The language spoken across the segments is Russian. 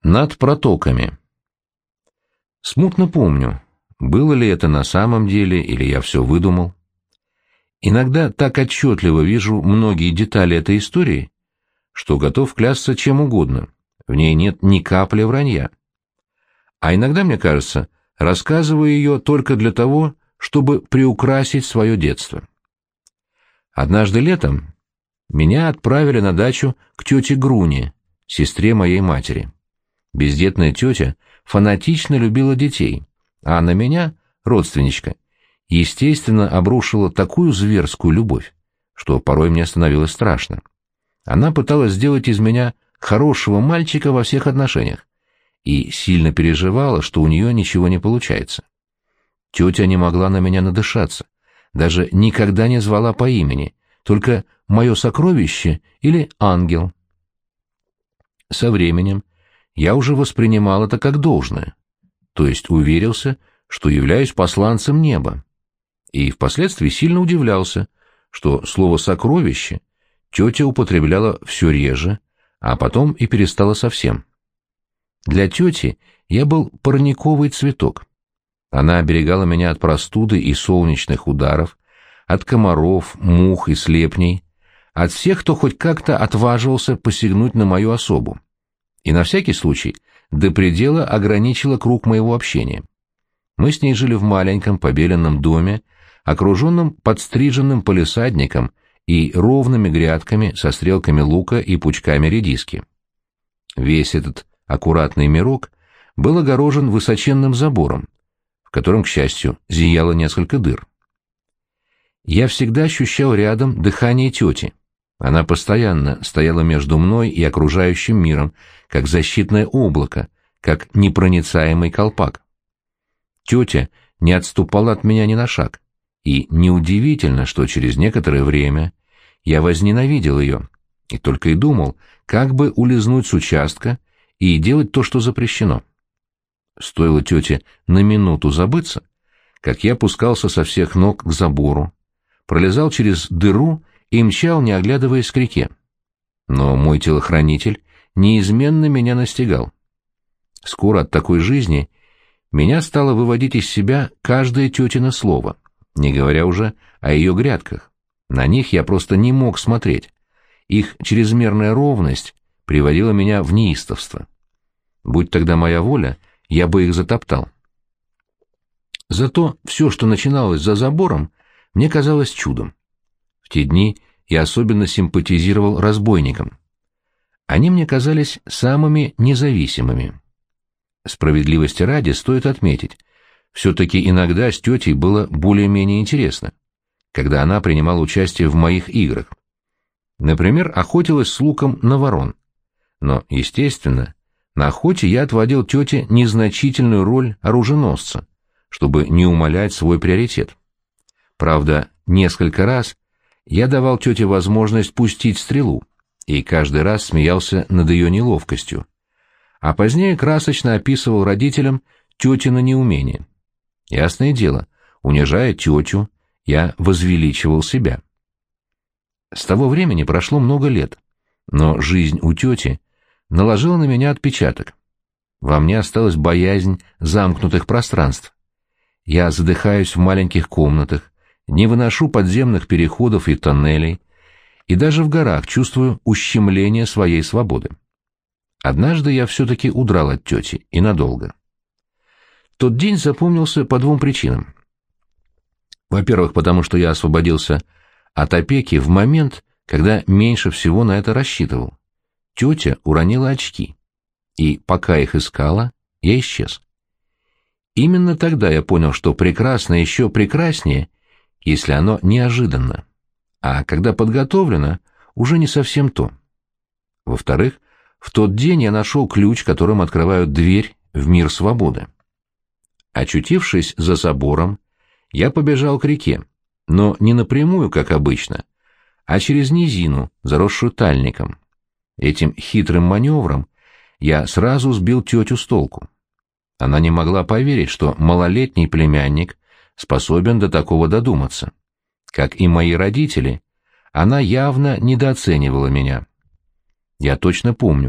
Над протоками. Смутно помню, было ли это на самом деле, или я все выдумал. Иногда так отчетливо вижу многие детали этой истории, что готов клясться чем угодно, в ней нет ни капли вранья. А иногда, мне кажется, рассказываю ее только для того, чтобы приукрасить свое детство. Однажды летом меня отправили на дачу к тете Груне, сестре моей матери. Бездетная тетя фанатично любила детей, а на меня, родственничка, естественно, обрушила такую зверскую любовь, что порой мне становилось страшно. Она пыталась сделать из меня хорошего мальчика во всех отношениях и сильно переживала, что у нее ничего не получается. Тетя не могла на меня надышаться, даже никогда не звала по имени, только «мое сокровище» или «ангел». Со временем я уже воспринимал это как должное, то есть уверился, что являюсь посланцем неба, и впоследствии сильно удивлялся, что слово «сокровище» тетя употребляла все реже, а потом и перестала совсем. Для тети я был парниковый цветок. Она оберегала меня от простуды и солнечных ударов, от комаров, мух и слепней, от всех, кто хоть как-то отваживался посягнуть на мою особу. И на всякий случай до предела ограничила круг моего общения. Мы с ней жили в маленьком побеленном доме, окруженном подстриженным палисадником и ровными грядками со стрелками лука и пучками редиски. Весь этот аккуратный мирок был огорожен высоченным забором, в котором, к счастью, зияло несколько дыр. Я всегда ощущал рядом дыхание тети. Она постоянно стояла между мной и окружающим миром, как защитное облако, как непроницаемый колпак. Тетя не отступала от меня ни на шаг, и неудивительно, что через некоторое время я возненавидел ее, и только и думал, как бы улизнуть с участка и делать то, что запрещено. Стоило тете на минуту забыться, как я пускался со всех ног к забору, пролезал через дыру и мчал, не оглядываясь, к реке. Но мой телохранитель неизменно меня настигал. Скоро от такой жизни меня стало выводить из себя каждое тетино слово, не говоря уже о ее грядках. На них я просто не мог смотреть. Их чрезмерная ровность приводила меня в неистовство. Будь тогда моя воля, я бы их затоптал. Зато все, что начиналось за забором, мне казалось чудом. В те дни я особенно симпатизировал разбойникам. Они мне казались самыми независимыми. Справедливости ради стоит отметить, все-таки иногда с тетей было более-менее интересно, когда она принимала участие в моих играх. Например, охотилась с луком на ворон. Но, естественно, на охоте я отводил тете незначительную роль оруженосца, чтобы не умалять свой приоритет. Правда, несколько раз я давал тете возможность пустить стрелу, и каждый раз смеялся над ее неловкостью, а позднее красочно описывал родителям тетино неумение. Ясное дело, унижая тетю, я возвеличивал себя. С того времени прошло много лет, но жизнь у тети наложила на меня отпечаток. Во мне осталась боязнь замкнутых пространств. Я задыхаюсь в маленьких комнатах, не выношу подземных переходов и тоннелей, и даже в горах чувствую ущемление своей свободы. Однажды я все-таки удрал от тети, и надолго. Тот день запомнился по двум причинам. Во-первых, потому что я освободился от опеки в момент, когда меньше всего на это рассчитывал. Тетя уронила очки, и пока их искала, я исчез. Именно тогда я понял, что прекрасно еще прекраснее, если оно неожиданно, а когда подготовлено, уже не совсем то. Во-вторых, в тот день я нашел ключ, которым открывают дверь в мир свободы. Очутившись за забором, я побежал к реке, но не напрямую, как обычно, а через низину, заросшую тальником. Этим хитрым маневром я сразу сбил тетю с толку. Она не могла поверить, что малолетний племянник способен до такого додуматься. Как и мои родители, она явно недооценивала меня. Я точно помню,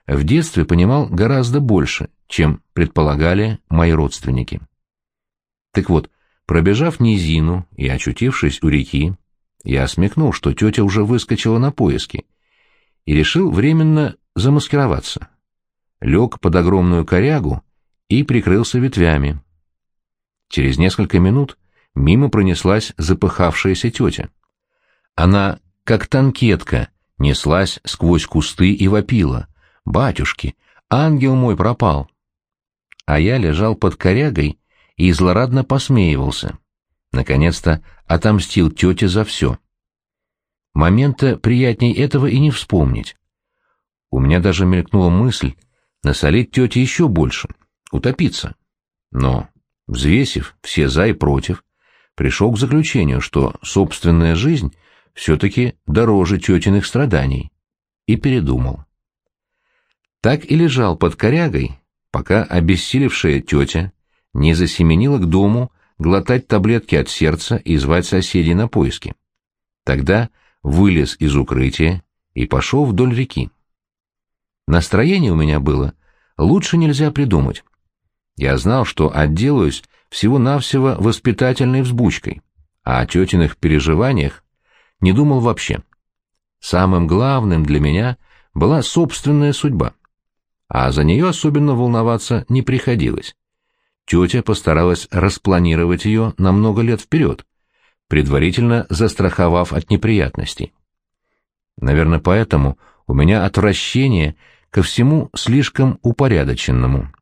в детстве понимал гораздо больше, чем предполагали мои родственники. Так вот, пробежав низину и очутившись у реки, я смекнул, что тетя уже выскочила на поиски, и решил временно замаскироваться. Лег под огромную корягу и прикрылся ветвями. Через несколько минут мимо пронеслась запыхавшаяся тетя. Она, как танкетка, неслась сквозь кусты и вопила: «Батюшки, ангел мой пропал!» А я лежал под корягой и злорадно посмеивался. Наконец-то отомстил тете за все. Момента приятней этого и не вспомнить. У меня даже мелькнула мысль насолить тете еще больше, утопиться. Но, взвесив все за и против, пришел к заключению, что собственная жизнь все-таки дороже тетиных страданий, и передумал. Так и лежал под корягой, пока обессилевшая тетя не засеменила к дому глотать таблетки от сердца и звать соседей на поиски. Тогда вылез из укрытия и пошел вдоль реки. Настроение у меня было лучше нельзя придумать. Я знал, что отделаюсь всего-навсего воспитательной взбучкой, а о тетиных переживаниях не думал вообще. Самым главным для меня была собственная судьба, а за нее особенно волноваться не приходилось. Тетя постаралась распланировать ее на много лет вперед, предварительно застраховав от неприятностей. Наверное, поэтому у меня отвращение ко всему слишком упорядоченному.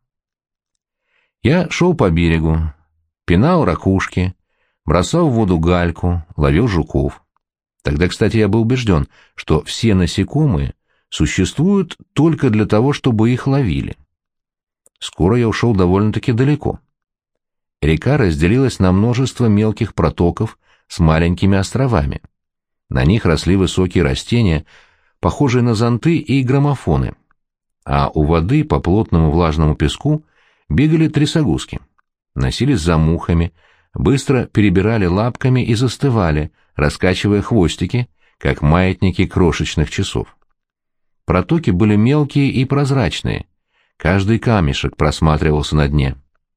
Я шел по берегу, пинал ракушки, бросал в воду гальку, ловил жуков. Тогда, кстати, я был убежден, что все насекомые существуют только для того, чтобы их ловили. Скоро я ушел довольно-таки далеко. Река разделилась на множество мелких протоков с маленькими островами. На них росли высокие растения, похожие на зонты и граммофоны, а у воды по плотному влажному песку бегали трясогузки, носились за мухами, быстро перебирали лапками и застывали, раскачивая хвостики, как маятники крошечных часов. Протоки были мелкие и прозрачные, каждый камешек просматривался на дне.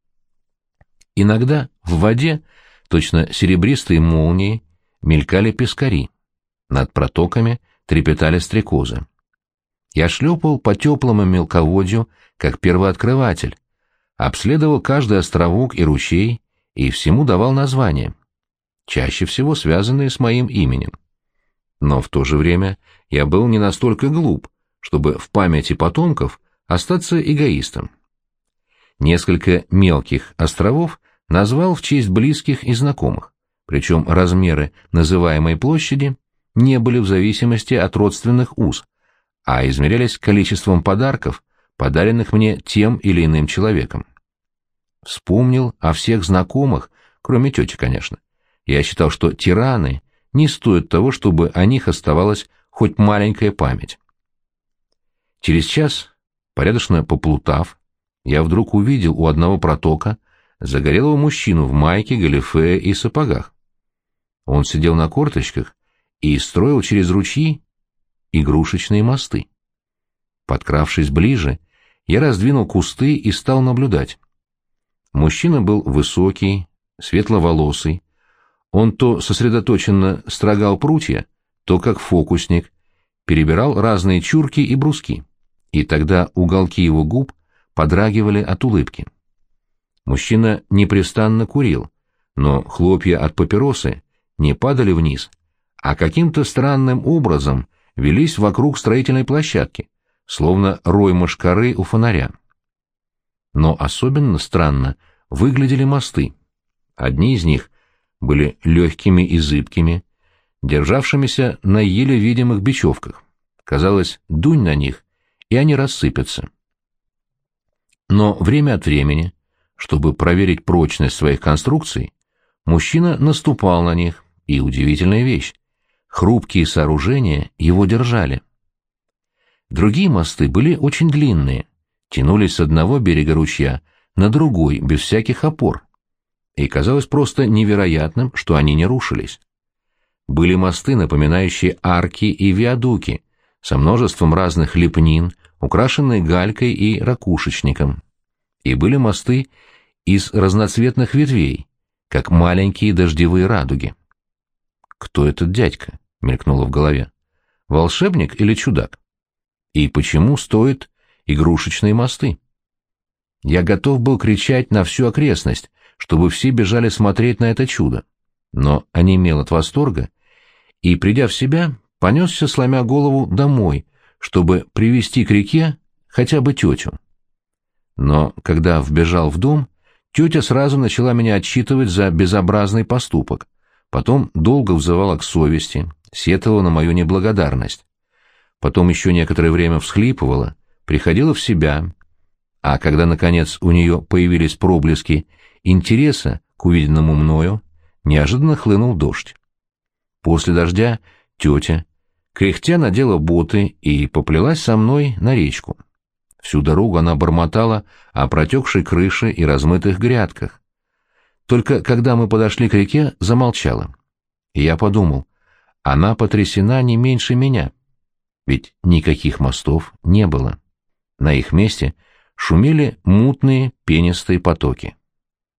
Иногда в воде, точно серебристые молнии, мелькали пескари. Над протоками трепетали стрекозы. Я шлепал по теплому мелководью, как первооткрыватель, обследовал каждый островок и ручей и всему давал названия, чаще всего связанные с моим именем. Но в то же время я был не настолько глуп, чтобы в памяти потомков остаться эгоистом. Несколько мелких островов назвал в честь близких и знакомых, причем размеры называемой площади не были в зависимости от родственных уз, а измерялись количеством подарков, подаренных мне тем или иным человеком. Вспомнил о всех знакомых, кроме тети, конечно. Я считал, что тираны не стоят того, чтобы о них оставалась хоть маленькая память. Через час, порядочно поплутав, я вдруг увидел у одного протока загорелого мужчину в майке, галифе и сапогах. Он сидел на корточках и строил через ручьи игрушечные мосты. Подкравшись ближе, я раздвинул кусты и стал наблюдать. Мужчина был высокий, светловолосый. Он то сосредоточенно строгал прутья, то, как фокусник, перебирал разные чурки и бруски, и тогда уголки его губ подрагивали от улыбки. Мужчина непрестанно курил, но хлопья от папиросы не падали вниз, а каким-то странным образом велись вокруг строительной площадки, словно рой мошкары у фонаря. Но особенно странно выглядели мосты. Одни из них были легкими и зыбкими, державшимися на еле видимых бечевках. Казалось, дунь на них, и они рассыпятся. Но время от времени, чтобы проверить прочность своих конструкций, мужчина наступал на них, и удивительная вещь — хрупкие сооружения его держали. Другие мосты были очень длинные, тянулись с одного берега ручья на другой, без всяких опор, и казалось просто невероятным, что они не рушились. Были мосты, напоминающие арки и виадуки, со множеством разных лепнин, украшенные галькой и ракушечником. И были мосты из разноцветных ветвей, как маленькие дождевые радуги. «Кто этот дядька?» — мелькнуло в голове. «Волшебник или чудак? И почему стоят игрушечные мосты?» Я готов был кричать на всю окрестность, чтобы все бежали смотреть на это чудо, но онемел от восторга и, придя в себя, понесся, сломя голову, домой, чтобы привести к реке хотя бы тетю. Но когда вбежал в дом, тетя сразу начала меня отчитывать за безобразный поступок, потом долго взывала к совести, сетовала на мою неблагодарность. Потом еще некоторое время всхлипывала, приходила в себя, а когда, наконец, у нее появились проблески интереса к увиденному мною, неожиданно хлынул дождь. После дождя тетя, кряхтя, надела боты и поплелась со мной на речку. Всю дорогу она бормотала о протекшей крыше и размытых грядках. Только когда мы подошли к реке, замолчала. И я подумал, она потрясена не меньше меня, ведь никаких мостов не было. На их месте шумели мутные пенистые потоки.